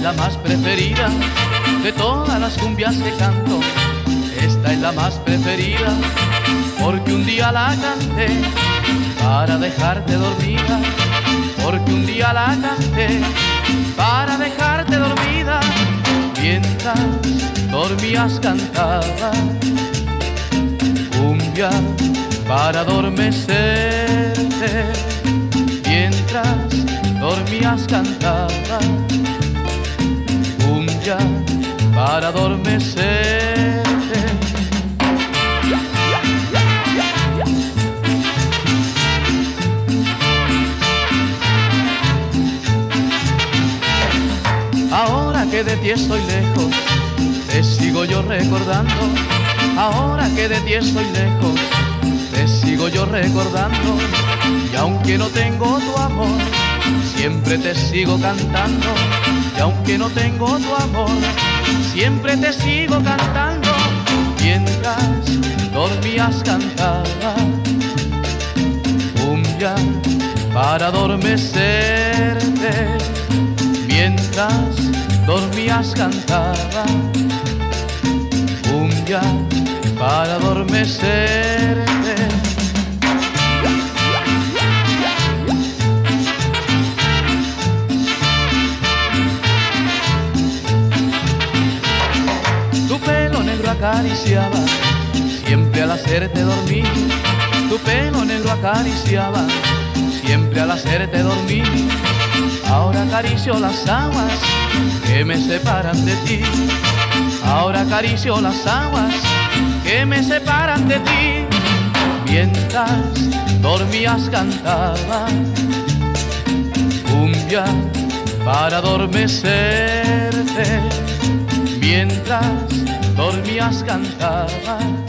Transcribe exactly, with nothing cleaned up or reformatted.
la más preferida de todas las cumbias que canto. Esta es la más preferida porque un día la canté para dejarte dormida, porque un día la canté para dejarte dormida. Mientras dormías cantaba cumbia para adormecerte. Mientras dormías cantaba cumbia para adormecerte. Ahora que de ti estoy lejos, te sigo yo recordando. Ahora que de ti estoy lejos, te sigo yo recordando. Y aunque no tengo tu amor, siempre te sigo cantando. Y aunque no tengo tu amor, siempre te sigo cantando. Mientras dormías cantaba cumbia para adormecerte. Mientras dormías cantaba cumbia para adormecerte. Tu pelo negro acariciaba siempre al hacerte dormir. Tu pelo negro acariciaba siempre al hacerte dormir. Ahora acaricio las aguas que me separan de ti. Ahora acaricio las aguas que me separan de ti. Mientras dormías cantaba cumbia para adormecerte. Mientras dormías cantaba